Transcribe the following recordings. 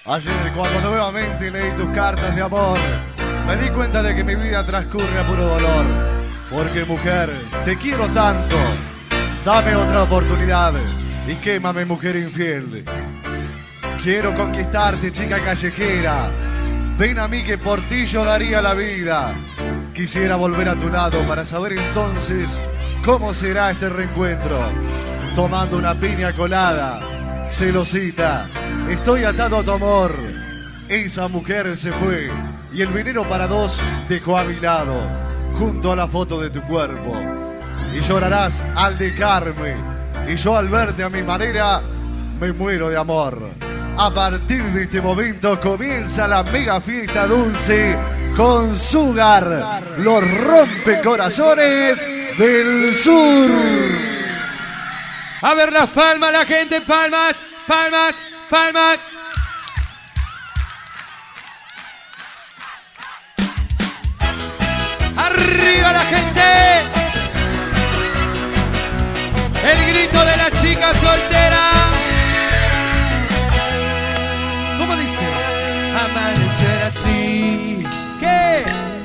Ayer, cuando nuevamente leí tus cartas de amor, me di cuenta de que mi vida transcurre a puro dolor. Porque, mujer, te quiero tanto. Dame otra oportunidad y quémame, mujer infiel. Quiero conquistarte, chica callejera. Ven a mí que por ti yo daría la vida. Quisiera volver a tu lado para saber entonces cómo será este reencuentro. Tomando una piña colada, celosita, estoy atado a tu amor. Esa mujer se fue y el veneno para dos dejó a mi lado, junto a la foto de tu cuerpo. Y llorarás al dejarme, y yo al verte a mi manera me muero de amor. A partir de este momento comienza la mega fiesta dulce con Sugar, los rompecorazones del sur. A ver las palmas, la gente, palmas, palmas, palmas. Arriba la gente. El grito de la chica soltera. ¿Cómo dice? Amanecer así. ¿Qué?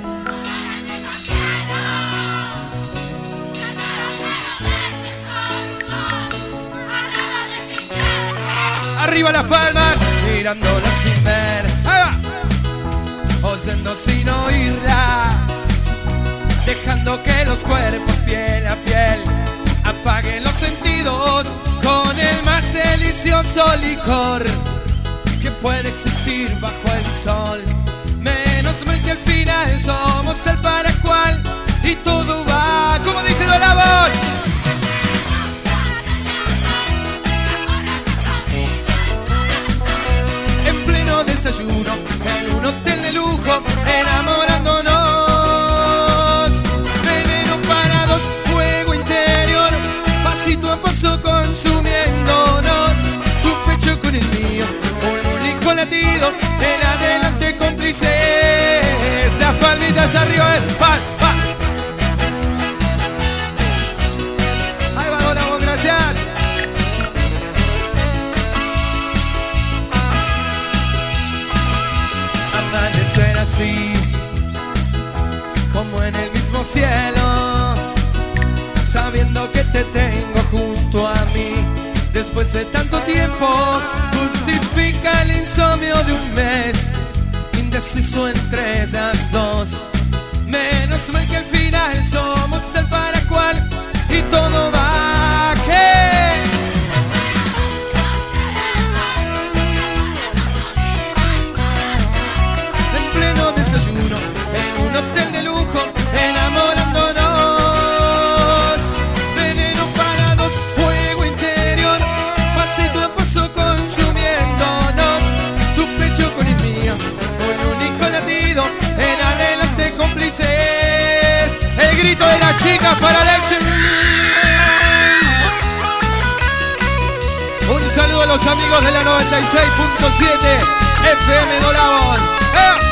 Arriba las palmas, mirándola sin ver, oyendo sin oírla, dejando que los cuerpos piel a piel apaguen los sentidos con el más delicioso licor que puede existir bajo el sol. Menos mal que al final somos el para cual y todo va, como dice Don Labón. Desayuno en un hotel de lujo, enamorándonos. Veneno para dos, fuego interior, pasito a paso consumiéndonos. Tu pecho con el mío, un único latido, en adelante cómplices. Las palmitas arriba, pal, pal. Ahí va, Don Labón, gracias. Amanecer así, como en el mismo cielo, sabiendo que te tengo junto a mí. Después de tanto tiempo, justifica el insomnio de un mes, indeciso entre esas dos. Menos mal que al final somos tal para cual y todo va que... Desayuno en un hotel de lujo, enamorándonos. Veneno para dos, fuego interior, pasito a paso consumiéndonos. Tu pecho con el mío, un único latido, en adelante cómplices. El grito de las chicas para Alexis. Un saludo a los amigos de la 96.7 FM Don Labón.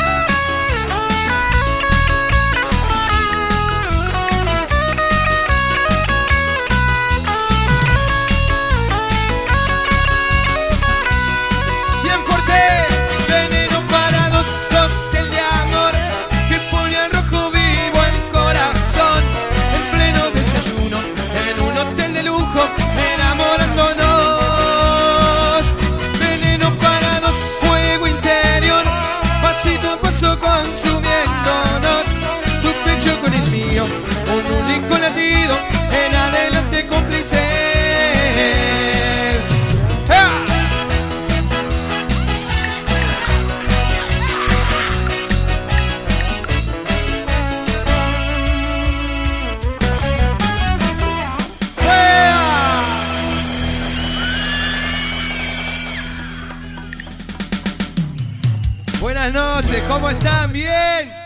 Enamorándonos, veneno para dos, fuego interior, pasito a paso consumiéndonos. Tu pecho con el mío, un único latido, en adelante cómplices. ¡Ah! Buenas noches, ¿cómo están? ¿Bien?